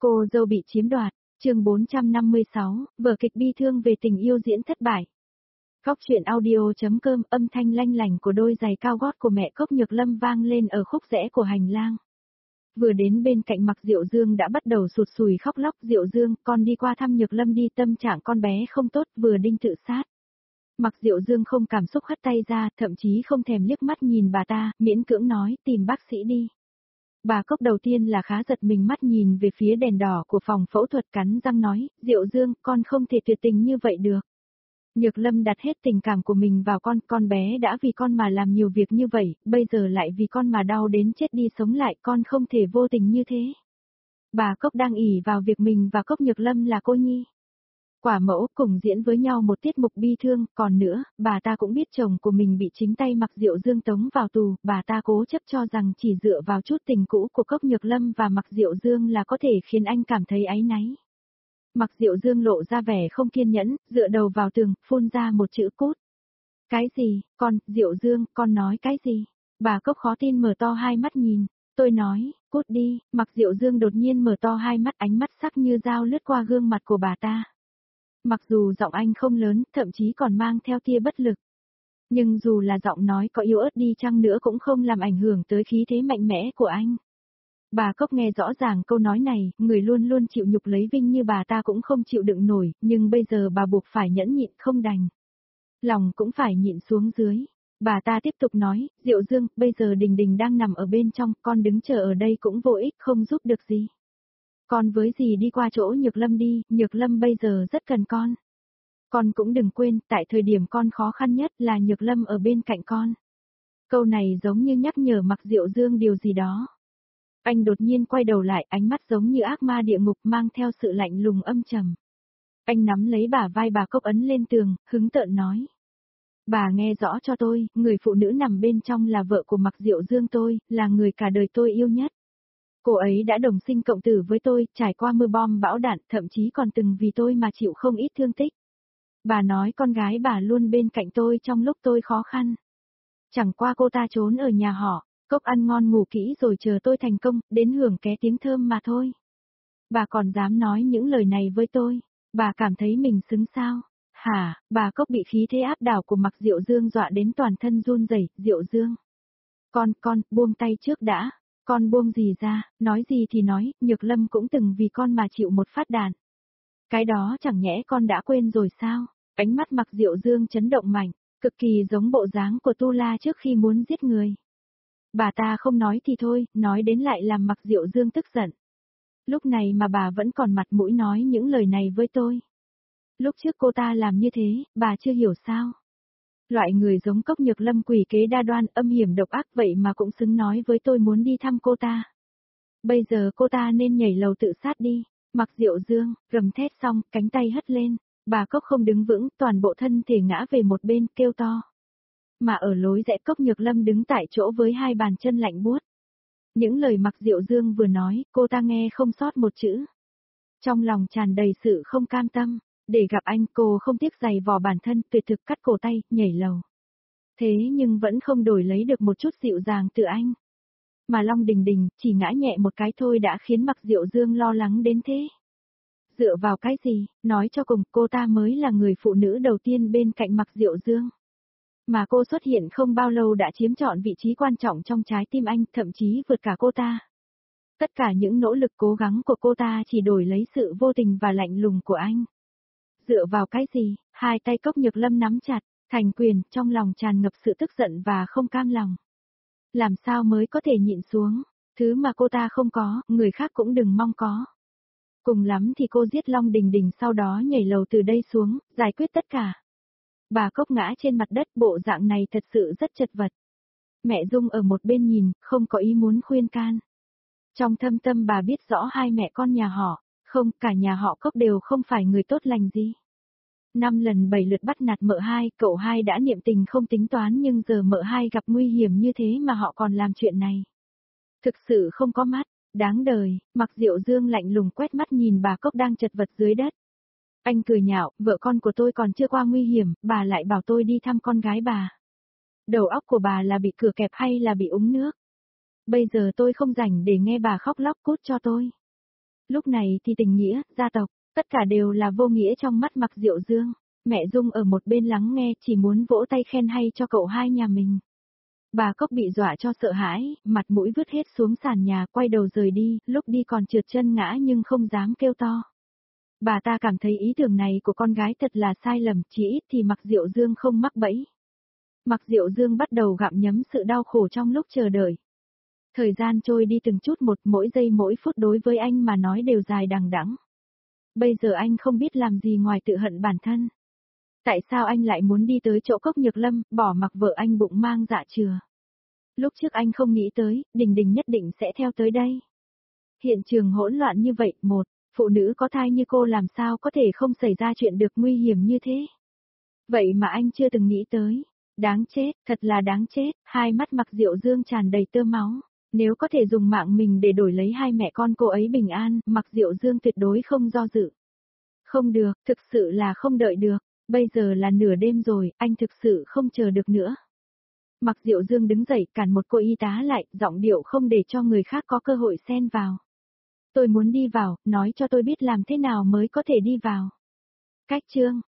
Cô dâu bị chiếm đoạt, chương 456, vở kịch bi thương về tình yêu diễn thất bại. Cóc truyện audio.com, âm thanh lanh lảnh của đôi giày cao gót của mẹ Cốc Nhược Lâm vang lên ở khúc rẽ của hành lang. Vừa đến bên cạnh Mạc Diệu Dương đã bắt đầu sụt sùi khóc lóc. Diệu Dương, con đi qua thăm Nhược Lâm đi, tâm trạng con bé không tốt, vừa định tự sát. Mạc Diệu Dương không cảm xúc hất tay ra, thậm chí không thèm liếc mắt nhìn bà ta, miễn cưỡng nói, tìm bác sĩ đi. Bà Cốc đầu tiên là khá giật mình, mắt nhìn về phía đèn đỏ của phòng phẫu thuật, cắn răng nói, Diệu Dương, con không thể tuyệt tình như vậy được. Nhược Lâm đặt hết tình cảm của mình vào con bé đã vì con mà làm nhiều việc như vậy, bây giờ lại vì con mà đau đến chết đi sống lại, con không thể vô tình như thế. Bà Cốc đang ỷ vào việc mình và Cốc Nhược Lâm là cô nhi quả mẫu cùng diễn với nhau một tiết mục bi thương, còn nữa, bà ta cũng biết chồng của mình bị chính tay Mạc Diệu Dương tống vào tù, bà ta cố chấp cho rằng chỉ dựa vào chút tình cũ của Cốc Nhược Lâm và Mạc Diệu Dương là có thể khiến anh cảm thấy áy náy. Mạc Diệu Dương lộ ra vẻ không kiên nhẫn, dựa đầu vào tường, phun ra một chữ cút. Cái gì, con, Diệu Dương, con nói cái gì? Bà Cốc khó tin mở to hai mắt nhìn. Tôi nói, cút đi. Mạc Diệu Dương đột nhiên mở to hai mắt, ánh mắt sắc như dao lướt qua gương mặt của bà ta. Mặc dù giọng anh không lớn, thậm chí còn mang theo tia bất lực. Nhưng dù là giọng nói có yếu ớt đi chăng nữa cũng không làm ảnh hưởng tới khí thế mạnh mẽ của anh. Bà Cốc nghe rõ ràng câu nói này, người luôn luôn chịu nhục lấy vinh như bà ta cũng không chịu đựng nổi, nhưng bây giờ bà buộc phải nhẫn nhịn không đành. Lòng cũng phải nhịn xuống dưới. Bà ta tiếp tục nói, Diệu Dương, bây giờ Đình Đình đang nằm ở bên trong, con đứng chờ ở đây cũng vô ích, không giúp được gì. Con với dì đi qua chỗ Nhược Lâm đi, Nhược Lâm bây giờ rất cần con. Con cũng đừng quên, tại thời điểm con khó khăn nhất là Nhược Lâm ở bên cạnh con. Câu này giống như nhắc nhở Mạc Diệu Dương điều gì đó. Anh đột nhiên quay đầu lại, ánh mắt giống như ác ma địa ngục mang theo sự lạnh lùng âm trầm. Anh nắm lấy bả vai bà Cốc ấn lên tường, hứng tợn nói. Bà nghe rõ cho tôi, người phụ nữ nằm bên trong là vợ của Mạc Diệu Dương tôi, là người cả đời tôi yêu nhất. Cô ấy đã đồng sinh cộng tử với tôi, trải qua mưa bom bão đạn, thậm chí còn từng vì tôi mà chịu không ít thương tích. Bà nói con gái bà luôn bên cạnh tôi trong lúc tôi khó khăn. Chẳng qua cô ta trốn ở nhà họ, Cốc ăn ngon ngủ kỹ rồi chờ tôi thành công, đến hưởng ké tiếng thơm mà thôi. Bà còn dám nói những lời này với tôi, bà cảm thấy mình xứng sao? Hả, bà Cốc bị khí thế áp đảo của Mạc Diệu Dương dọa đến toàn thân run rẩy. Diệu Dương. Con, buông tay trước đã. Con buông gì ra, nói gì thì nói, Nhược Lâm cũng từng vì con mà chịu một phát đạn. Cái đó chẳng nhẽ con đã quên rồi sao? Ánh mắt Mạc Diệu Dương chấn động mạnh, cực kỳ giống bộ dáng của Tu La trước khi muốn giết người. Bà ta không nói thì thôi, nói đến lại làm Mạc Diệu Dương tức giận. Lúc này mà bà vẫn còn mặt mũi nói những lời này với tôi. Lúc trước cô ta làm như thế, bà chưa hiểu sao? Loại người giống Cốc Nhược Lâm quỷ kế đa đoan, âm hiểm độc ác vậy mà cũng xứng nói với tôi muốn đi thăm cô ta. Bây giờ cô ta nên nhảy lầu tự sát đi. Mạc Diệu Dương, gầm thét xong, cánh tay hất lên. Bà Cốc không đứng vững, toàn bộ thân thể ngã về một bên, kêu to. Mà ở lối rẽ Cốc Nhược Lâm đứng tại chỗ với hai bàn chân lạnh buốt. Những lời Mạc Diệu Dương vừa nói, cô ta nghe không sót một chữ. Trong lòng tràn đầy sự không cam tâm. Để gặp anh, cô không tiếc giày vò bản thân, tuyệt thực cắt cổ tay, nhảy lầu. Thế nhưng vẫn không đổi lấy được một chút dịu dàng từ anh. Mà Long Đình Đình, chỉ ngã nhẹ một cái thôi đã khiến Mạc Diệu Dương lo lắng đến thế. Dựa vào cái gì, nói cho cùng, cô ta mới là người phụ nữ đầu tiên bên cạnh Mạc Diệu Dương. Mà cô xuất hiện không bao lâu đã chiếm trọn vị trí quan trọng trong trái tim anh, thậm chí vượt cả cô ta. Tất cả những nỗ lực cố gắng của cô ta chỉ đổi lấy sự vô tình và lạnh lùng của anh. Dựa vào cái gì, hai tay Cốc Nhược Lâm nắm chặt, thành quyền, trong lòng tràn ngập sự tức giận và không cam lòng. Làm sao mới có thể nhịn xuống, thứ mà cô ta không có, người khác cũng đừng mong có. Cùng lắm thì cô giết Long Đình Đình sau đó nhảy lầu từ đây xuống, giải quyết tất cả. Bà Cốc ngã trên mặt đất, bộ dạng này thật sự rất chật vật. Mẹ Dung ở một bên nhìn, không có ý muốn khuyên can. Trong thâm tâm bà biết rõ hai mẹ con nhà họ, không, cả nhà họ Cốc đều không phải người tốt lành gì. 5 lần 7 lượt bắt nạt mợ hai, cậu hai đã niệm tình không tính toán nhưng giờ mợ hai gặp nguy hiểm như thế mà họ còn làm chuyện này. Thực sự không có mắt, đáng đời. Mạc Diệu Dương lạnh lùng quét mắt nhìn bà Cốc đang chật vật dưới đất. Anh cười nhạo, vợ con của tôi còn chưa qua nguy hiểm, bà lại bảo tôi đi thăm con gái bà. Đầu óc của bà là bị cửa kẹp hay là bị úng nước? Bây giờ tôi không rảnh để nghe bà khóc lóc, cút cho tôi. Lúc này thì tình nghĩa, gia tộc, tất cả đều là vô nghĩa trong mắt Mạc Diệu Dương. Mẹ Dung ở một bên lắng nghe chỉ muốn vỗ tay khen hay cho cậu hai nhà mình. Bà Cốc bị dọa cho sợ hãi, mặt mũi vứt hết xuống sàn nhà, quay đầu rời đi, lúc đi còn trượt chân ngã nhưng không dám kêu to. Bà ta cảm thấy ý tưởng này của con gái thật là sai lầm, chỉ ít thì Mạc Diệu Dương không mắc bẫy. Mạc Diệu Dương bắt đầu gặm nhấm sự đau khổ trong lúc chờ đợi. Thời gian trôi đi từng chút một, mỗi giây mỗi phút đối với anh mà nói đều dài đằng đẵng. Bây giờ anh không biết làm gì ngoài tự hận bản thân. Tại sao anh lại muốn đi tới chỗ Cốc Nhược Lâm, bỏ mặc vợ anh bụng mang dạ chừa? Lúc trước anh không nghĩ tới, Đình Đình nhất định sẽ theo tới đây. Hiện trường hỗn loạn như vậy, một, phụ nữ có thai như cô làm sao có thể không xảy ra chuyện được nguy hiểm như thế? Vậy mà anh chưa từng nghĩ tới. Đáng chết, thật là đáng chết, hai mắt Mạc Diệu Dương tràn đầy tơ máu. Nếu có thể dùng mạng mình để đổi lấy hai mẹ con cô ấy bình an, Mạc Diệu Dương tuyệt đối không do dự. Không được, thực sự là không đợi được. Bây giờ là nửa đêm rồi, anh thực sự không chờ được nữa. Mạc Diệu Dương đứng dậy cản một cô y tá lại, giọng điệu không để cho người khác có cơ hội xen vào. Tôi muốn đi vào, nói cho tôi biết làm thế nào mới có thể đi vào. Cách chương